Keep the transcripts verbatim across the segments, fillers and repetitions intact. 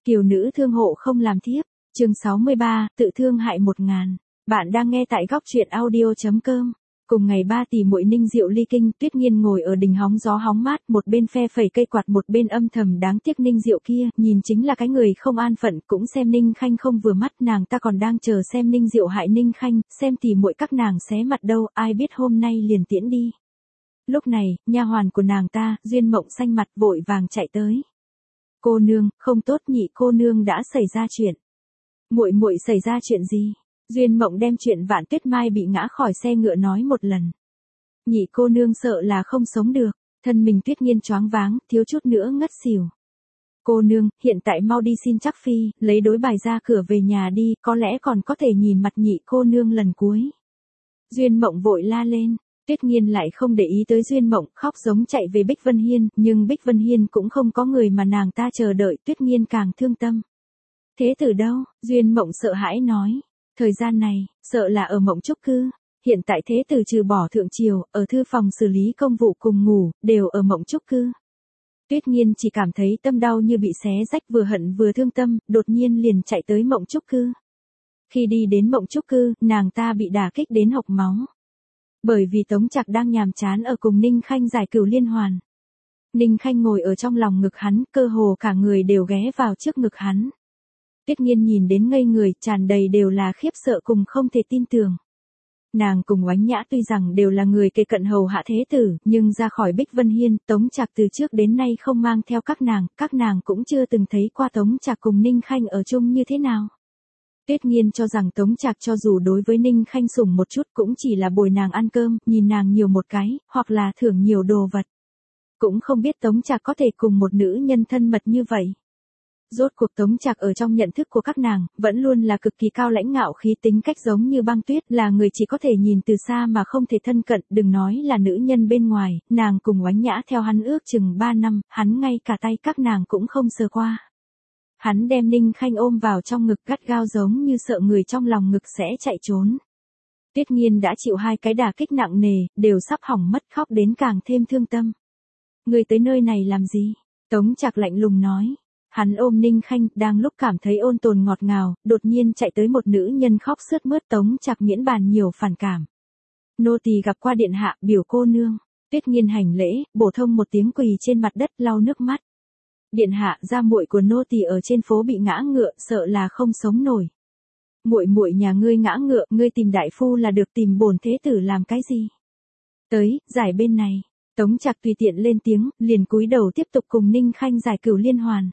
Kiều nữ thương hộ không làm thiếp, chương sáu mươi ba, tự thương hại một ngàn. Bạn đang nghe tại góc truyện audio chấm com. Cùng ngày ba tỷ muội Ninh Diệu ly kinh, Tuyết Nghiên ngồi ở đình hóng gió hóng mát, một bên phe phẩy cây quạt một bên âm thầm đáng tiếc Ninh Diệu kia, nhìn chính là cái người không an phận, cũng xem Ninh Khanh không vừa mắt, nàng ta còn đang chờ xem Ninh Diệu hại Ninh Khanh, xem tỷ muội các nàng xé mặt đâu, ai biết hôm nay liền tiễn đi. Lúc này, nha hoàn của nàng ta, Duyên Mộng xanh mặt vội vàng chạy tới. Cô nương, không tốt, nhị cô nương đã xảy ra chuyện. Muội muội xảy ra chuyện gì? Duyên Mộng đem chuyện Vạn Tuyết Mai bị ngã khỏi xe ngựa nói một lần. Nhị cô nương sợ là không sống được, thân mình Tuyết Nghiên choáng váng, thiếu chút nữa ngất xỉu. Cô nương, hiện tại mau đi xin chắc phi, lấy đối bài ra cửa về nhà đi, có lẽ còn có thể nhìn mặt nhị cô nương lần cuối. Duyên Mộng vội la lên. Tuyết Nghiên lại không để ý tới Duyên Mộng, khóc giống chạy về Bích Vân Hiên, nhưng Bích Vân Hiên cũng không có người mà nàng ta chờ đợi, Tuyết Nghiên càng thương tâm. Thế tử đâu? Duyên Mộng sợ hãi nói. Thời gian này, sợ là ở Mộng Trúc Cư. Hiện tại thế tử trừ bỏ thượng triều, ở thư phòng xử lý công vụ cùng ngủ, đều ở Mộng Trúc Cư. Tuyết Nghiên chỉ cảm thấy tâm đau như bị xé rách, vừa hận vừa thương tâm, đột nhiên liền chạy tới Mộng Trúc Cư. Khi đi đến Mộng Trúc Cư, nàng ta bị đả kích đến hộc máu. Bởi vì Tống Trạc đang nhàm chán ở cùng Ninh Khanh giải cửu liên hoàn. Ninh Khanh ngồi ở trong lòng ngực hắn, cơ hồ cả người đều ghé vào trước ngực hắn. Tuyết Nghiên nhìn đến ngây người, tràn đầy đều là khiếp sợ cùng không thể tin tưởng. Nàng cùng Oánh Nhã tuy rằng đều là người kề cận hầu hạ thế tử, nhưng ra khỏi Bích Vân Hiên, Tống Trạc từ trước đến nay không mang theo các nàng, các nàng cũng chưa từng thấy qua Tống Trạc cùng Ninh Khanh ở chung như thế nào. Tuyết Nghiên cho rằng Tống Trạc cho dù đối với Ninh Khanh sủng một chút cũng chỉ là bồi nàng ăn cơm, nhìn nàng nhiều một cái, hoặc là thưởng nhiều đồ vật. Cũng không biết Tống Trạc có thể cùng một nữ nhân thân mật như vậy. Rốt cuộc Tống Trạc ở trong nhận thức của các nàng, vẫn luôn là cực kỳ cao lãnh ngạo khí, tính cách giống như băng tuyết, là người chỉ có thể nhìn từ xa mà không thể thân cận, đừng nói là nữ nhân bên ngoài, nàng cùng Oánh Nhã theo hắn ước chừng ba năm, hắn ngay cả tay các nàng cũng không sờ qua. Hắn đem Ninh Khanh ôm vào trong ngực gắt gao giống như sợ người trong lòng ngực sẽ chạy trốn. Tuyết Nghiên đã chịu hai cái đả kích nặng nề, đều sắp hỏng mất, khóc đến càng thêm thương tâm. Người tới nơi này làm gì? Tống Trạc lạnh lùng nói. Hắn ôm Ninh Khanh, đang lúc cảm thấy ôn tồn ngọt ngào, đột nhiên chạy tới một nữ nhân khóc sướt mướt. Tống Trạc miễn bàn nhiều phản cảm. Nô tỳ gặp qua điện hạ, biểu cô nương. Tuyết Nghiên hành lễ, bổ thông một tiếng quỳ trên mặt đất lau nước mắt. Điện hạ, gia muội của nô tỳ ở trên phố bị ngã ngựa, sợ là không sống nổi. Muội muội nhà ngươi ngã ngựa, ngươi tìm đại phu là được, tìm bổn thế tử làm cái gì? Tới, giải bên này. Tống Trạc tùy tiện lên tiếng, liền cúi đầu tiếp tục cùng Ninh Khanh giải cửu liên hoàn.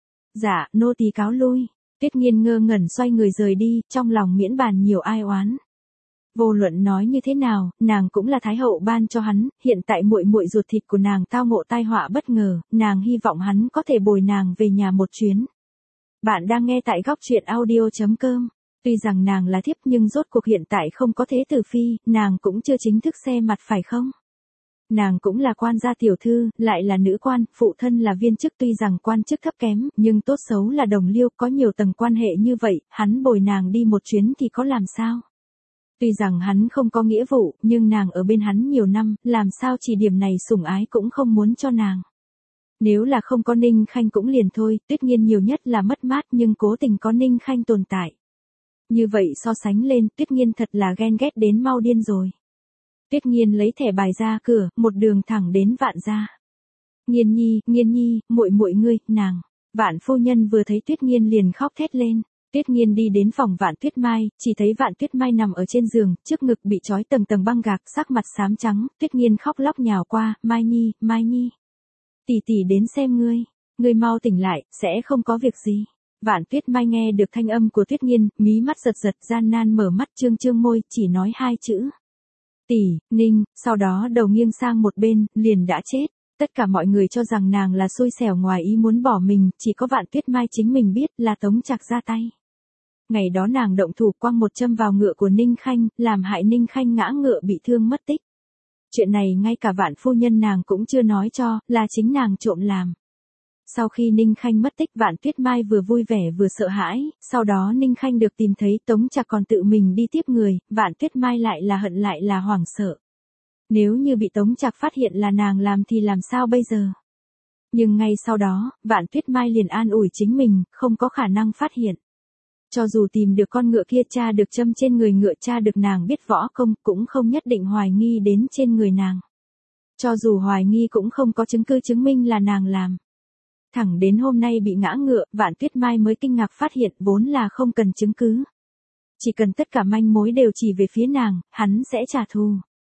Dạ, nô tỳ cáo lui. Tuyết Nghiên ngơ ngẩn xoay người rời đi, trong lòng miễn bàn nhiều ai oán. Vô luận nói như thế nào, nàng cũng là thái hậu ban cho hắn, hiện tại muội muội ruột thịt của nàng tao ngộ tai họa bất ngờ, nàng hy vọng hắn có thể bồi nàng về nhà một chuyến. Bạn đang nghe tại góc truyện audio chấm com. Tuy rằng nàng là thiếp nhưng rốt cuộc hiện tại không có thế tử phi, nàng cũng chưa chính thức xe mặt phải không? Nàng cũng là quan gia tiểu thư, lại là nữ quan, phụ thân là viên chức, tuy rằng quan chức thấp kém, nhưng tốt xấu là đồng liêu, có nhiều tầng quan hệ như vậy, hắn bồi nàng đi một chuyến thì có làm sao? Tuy rằng hắn không có nghĩa vụ, nhưng nàng ở bên hắn nhiều năm, làm sao chỉ điểm này sủng ái cũng không muốn cho nàng. Nếu là không có Ninh Khanh cũng liền thôi, Tuyết Nghiên nhiều nhất là mất mát, nhưng cố tình có Ninh Khanh tồn tại. Như vậy so sánh lên, Tuyết Nghiên thật là ghen ghét đến mau điên rồi. Tuyết Nghiên lấy thẻ bài ra cửa, một đường thẳng đến Vạn gia. Nghiên nhi, Nghiên nhi, muội muội ngươi, nàng. Vạn phu nhân vừa thấy Tuyết Nghiên liền khóc thét lên. Tuyết Nghiên đi đến phòng Vạn Tuyết Mai, chỉ thấy Vạn Tuyết Mai nằm ở trên giường, trước ngực bị trói tầng tầng băng gạc, sắc mặt xám trắng. Tuyết Nghiên khóc lóc nhào qua, Mai nhi, Mai nhi. Tỷ tỷ đến xem ngươi, ngươi mau tỉnh lại, sẽ không có việc gì. Vạn Tuyết Mai nghe được thanh âm của Tuyết Nghiên, mí mắt giật giật, gian nan mở mắt, trương trương môi, chỉ nói hai chữ. Tỷ, Ninh, sau đó đầu nghiêng sang một bên, liền đã chết. Tất cả mọi người cho rằng nàng là xui xẻo ngoài ý muốn bỏ mình, chỉ có Vạn Tuyết Mai chính mình biết là Tống Trạc ra tay. Ngày đó nàng động thủ quăng một châm vào ngựa của Ninh Khanh, làm hại Ninh Khanh ngã ngựa bị thương mất tích. Chuyện này ngay cả Vạn phu nhân nàng cũng chưa nói cho, là chính nàng trộm làm. Sau khi Ninh Khanh mất tích, Vạn Tuyết Mai vừa vui vẻ vừa sợ hãi, sau đó Ninh Khanh được tìm thấy, Tống Trạc còn tự mình đi tiếp người, Vạn Tuyết Mai lại là hận lại là hoảng sợ. Nếu như bị Tống Trạc phát hiện là nàng làm thì làm sao bây giờ? Nhưng ngay sau đó, Vạn Tuyết Mai liền an ủi chính mình, không có khả năng phát hiện. Cho dù tìm được con ngựa kia, tra được châm trên người ngựa, tra được nàng biết võ công, cũng không nhất định hoài nghi đến trên người nàng. Cho dù hoài nghi cũng không có chứng cứ chứng minh là nàng làm. Thẳng đến hôm nay bị ngã ngựa, Vạn Tuyết Mai mới kinh ngạc phát hiện vốn là không cần chứng cứ. Chỉ cần tất cả manh mối đều chỉ về phía nàng, hắn sẽ trả thù.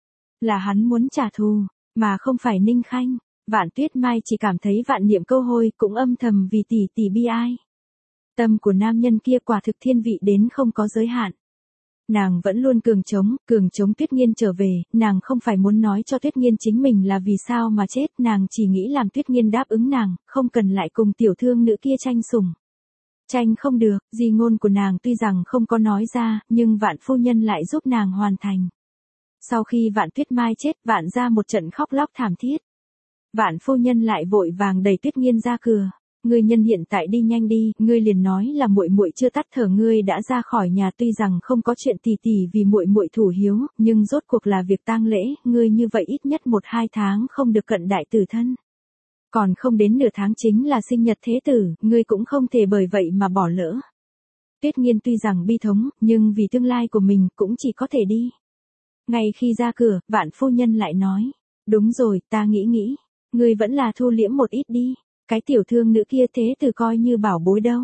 Là hắn muốn trả thù, mà không phải Ninh Khanh. Vạn Tuyết Mai chỉ cảm thấy vạn niệm câu hôi, cũng âm thầm vì tỷ tỷ bi ai. Tâm của nam nhân kia quả thực thiên vị đến không có giới hạn. Nàng vẫn luôn cường chống, cường chống Tuyết Nghiên trở về, nàng không phải muốn nói cho Tuyết Nghiên chính mình là vì sao mà chết, nàng chỉ nghĩ làm Tuyết Nghiên đáp ứng nàng, không cần lại cùng tiểu thương nữ kia tranh sủng. Tranh không được, di ngôn của nàng tuy rằng không có nói ra, nhưng Vạn phu nhân lại giúp nàng hoàn thành. Sau khi Vạn Tuyết Mai chết, Vạn ra một trận khóc lóc thảm thiết. Vạn phu nhân lại vội vàng đẩy Tuyết Nghiên ra cửa. Ngươi nhân hiện tại đi nhanh đi, ngươi liền nói là muội muội chưa tắt thở, ngươi đã ra khỏi nhà, tuy rằng không có chuyện tỷ tỷ vì muội muội thủ hiếu, nhưng rốt cuộc là việc tang lễ, ngươi như vậy ít nhất một hai tháng không được cận đại tử thân. Còn không đến nửa tháng chính là sinh nhật thế tử, ngươi cũng không thể bởi vậy mà bỏ lỡ. Tuyết Nghiên tuy rằng bi thống, nhưng vì tương lai của mình cũng chỉ có thể đi. Ngay khi ra cửa, Vạn phu nhân lại nói, đúng rồi, ta nghĩ nghĩ, ngươi vẫn là thu liễm một ít đi. Cái tiểu thương nữ kia thế tử coi như bảo bối đâu.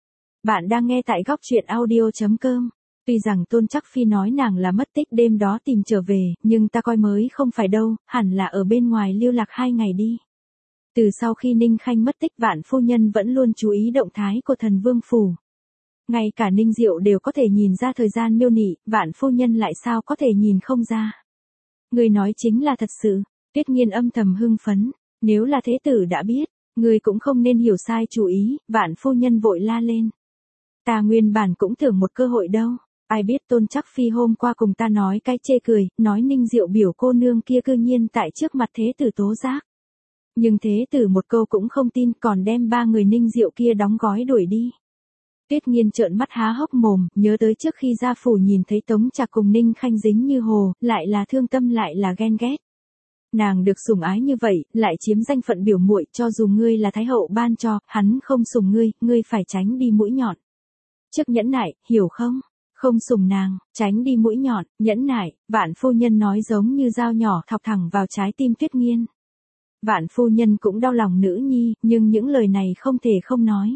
Bạn đang nghe tại góc truyện audio chấm com. Tuy rằng Tôn Trắc Phi nói nàng là mất tích đêm đó tìm trở về, nhưng ta coi mới không phải đâu, hẳn là ở bên ngoài lưu lạc hai ngày đi. Từ sau khi Ninh Khanh mất tích, Vạn phu nhân vẫn luôn chú ý động thái của Thần Vương phủ. Ngay cả Ninh Diệu đều có thể nhìn ra thời gian miêu nị, Vạn phu nhân lại sao có thể nhìn không ra. Người nói chính là thật sự. Tuyết Nghiên âm thầm hưng phấn, nếu là thế tử đã biết, người cũng không nên hiểu sai chủ ý. Vạn phu nhân vội la lên. Ta nguyên bản cũng tưởng một cơ hội đâu, ai biết Tôn Trắc Phi hôm qua cùng ta nói cái chê cười, nói Ninh Diệu biểu cô nương kia cư nhiên tại trước mặt thế tử tố giác. Nhưng thế tử một câu cũng không tin, còn đem ba người Ninh Diệu kia đóng gói đuổi đi. Tuyết Nghiên trợn mắt há hốc mồm, nhớ tới trước khi ra phủ nhìn thấy Tống Trạc cùng Ninh Khanh dính như hồ, lại là thương tâm lại là ghen ghét. Nàng được sủng ái như vậy, lại chiếm danh phận biểu muội, cho dù ngươi là thái hậu ban cho, hắn không sủng ngươi, ngươi phải tránh đi mũi nhọn. Trước nhẫn nại, hiểu không? Không sủng nàng, tránh đi mũi nhọn, nhẫn nại. Vạn phu nhân nói giống như dao nhỏ thọc thẳng vào trái tim Tuyết Nghiên. Vạn phu nhân cũng đau lòng nữ nhi, nhưng những lời này không thể không nói.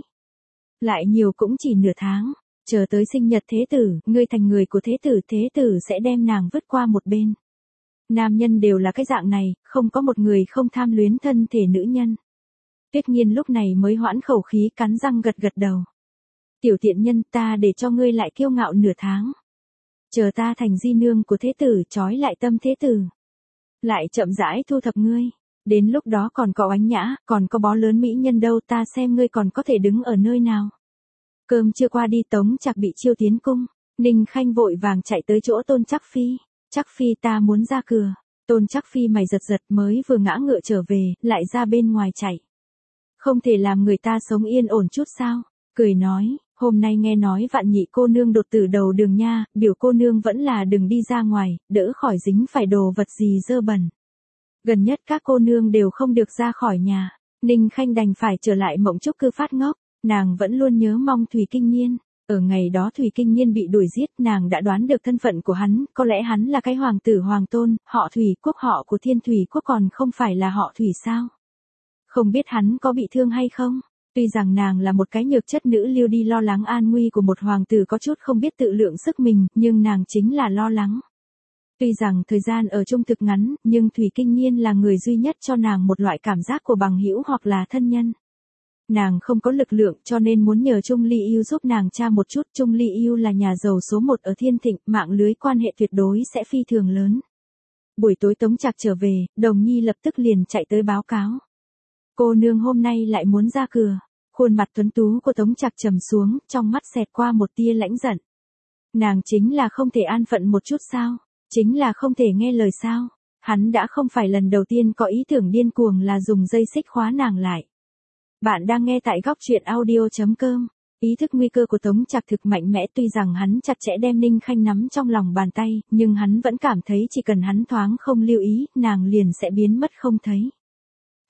Lại nhiều cũng chỉ nửa tháng, chờ tới sinh nhật thế tử, ngươi thành người của thế tử, thế tử sẽ đem nàng vứt qua một bên. Nam nhân đều là cái dạng này, không có một người không tham luyến thân thể nữ nhân. Tuyết Nghiên lúc này mới hoãn khẩu khí, cắn răng gật gật đầu. Tiểu tiện nhân, ta để cho ngươi lại kiêu ngạo nửa tháng. Chờ ta thành di nương của thế tử, trói lại tâm thế tử. Lại chậm rãi thu thập ngươi. Đến lúc đó còn có Oánh Nhã, còn có bó lớn mỹ nhân đâu, ta xem ngươi còn có thể đứng ở nơi nào. Cơm chưa qua đi, Tống Trạc bị chiêu tiến cung. Ninh Khanh vội vàng chạy tới chỗ Tôn Trắc Phi. Trắc Phi, ta muốn ra cửa. Tôn Trắc Phi mày giật giật, mới vừa ngã ngựa trở về, lại ra bên ngoài chạy. Không thể làm người ta sống yên ổn chút sao? Cười nói, hôm nay nghe nói Vạn nhị cô nương đột tử đầu đường nha, biểu cô nương vẫn là đừng đi ra ngoài, đỡ khỏi dính phải đồ vật gì dơ bẩn. Gần nhất các cô nương đều không được ra khỏi nhà. Ninh Khanh đành phải trở lại Mộng Trúc Cư phát ngốc. Nàng vẫn luôn nhớ mong Thủy Kinh Niên. Ở ngày đó Thủy Kinh Niên bị đuổi giết, nàng đã đoán được thân phận của hắn, có lẽ hắn là cái hoàng tử hoàng tôn, họ Thủy, quốc họ của Thiên Thủy quốc còn không phải là họ Thủy sao? Không biết hắn có bị thương hay không? Tuy rằng nàng là một cái nhược chất nữ lưu đi lo lắng an nguy của một hoàng tử có chút không biết tự lượng sức mình, nhưng nàng chính là lo lắng. Tuy rằng thời gian ở chung thực ngắn, nhưng Thủy Kinh Niên là người duy nhất cho nàng một loại cảm giác của bằng hữu hoặc là thân nhân. Nàng không có lực lượng cho nên muốn nhờ Trung Ly Yêu giúp nàng tra một chút. Trung Ly Yêu là nhà giàu số một ở Thiên Thịnh, mạng lưới quan hệ tuyệt đối sẽ phi thường lớn. Buổi tối Tống Trạc trở về, Đồng Nhi lập tức liền chạy tới báo cáo. Cô nương hôm nay lại muốn ra cửa. Khuôn mặt tuấn tú của Tống Trạc trầm xuống, trong mắt xẹt qua một tia lãnh giận. Nàng chính là không thể an phận một chút sao? Chính là không thể nghe lời sao? Hắn đã không phải lần đầu tiên có ý tưởng điên cuồng là dùng dây xích khóa nàng lại. Bạn đang nghe tại góc truyện audio chấm com. Ý thức nguy cơ của Tống Trạc thực mạnh mẽ, tuy rằng hắn chặt chẽ đem Ninh Khanh nắm trong lòng bàn tay, nhưng hắn vẫn cảm thấy chỉ cần hắn thoáng không lưu ý, nàng liền sẽ biến mất không thấy.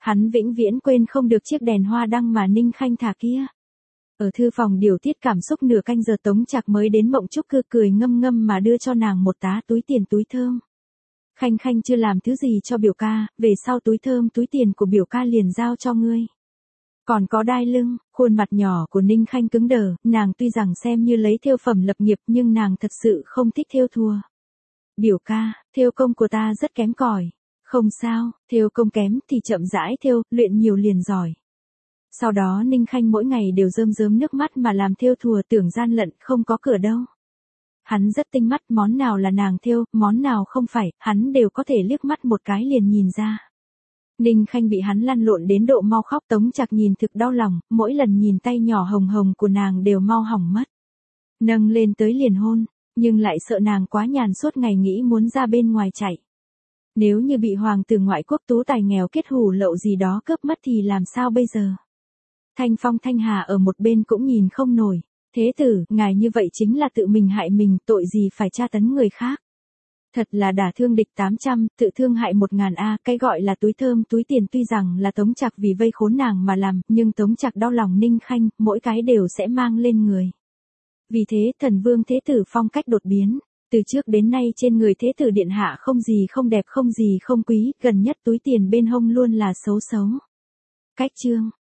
Hắn vĩnh viễn quên không được chiếc đèn hoa đăng mà Ninh Khanh thả kia. Ở thư phòng điều tiết cảm xúc nửa canh giờ Tống Trạc mới đến Mộng Trúc Cư cười ngâm ngâm mà đưa cho nàng một tá túi tiền túi thơm. Khanh Khanh chưa làm thứ gì cho biểu ca, về sau túi thơm túi tiền của biểu ca liền giao cho ngươi. Còn có đai lưng, khuôn mặt nhỏ của Ninh Khanh cứng đờ, nàng tuy rằng xem như lấy thêu phẩm lập nghiệp nhưng nàng thật sự không thích thêu thùa. Biểu ca, thêu công của ta rất kém cỏi. Không sao, thêu công kém thì chậm rãi thêu, luyện nhiều liền giỏi. Sau đó Ninh Khanh mỗi ngày đều rơm rớm nước mắt mà làm thêu thùa tưởng gian lận không có cửa đâu. Hắn rất tinh mắt, món nào là nàng thêu, món nào không phải, hắn đều có thể liếc mắt một cái liền nhìn ra. Ninh Khanh bị hắn lăn lộn đến độ mau khóc. Tống Trạc nhìn thực đau lòng, mỗi lần nhìn tay nhỏ hồng hồng của nàng đều mau hỏng mất. Nâng lên tới liền hôn, nhưng lại sợ nàng quá nhàn suốt ngày nghĩ muốn ra bên ngoài chạy. Nếu như bị hoàng tử ngoại quốc tú tài nghèo kết hủ lậu gì đó cướp mất thì làm sao bây giờ? Thanh Phong Thanh Hà ở một bên cũng nhìn không nổi. Thế tử, ngài như vậy chính là tự mình hại mình, tội gì phải tra tấn người khác. Thật là đả thương địch tám trăm, tự thương hại một ngàn a, cái gọi là túi thơm túi tiền tuy rằng là Tống Trạc vì vây khốn nàng mà làm, nhưng Tống Trạc đau lòng Ninh Khanh, mỗi cái đều sẽ mang lên người. Vì thế thần vương thế tử phong cách đột biến, từ trước đến nay trên người thế tử điện hạ không gì không đẹp không gì không quý, gần nhất túi tiền bên hông luôn là xấu xấu. Cách chương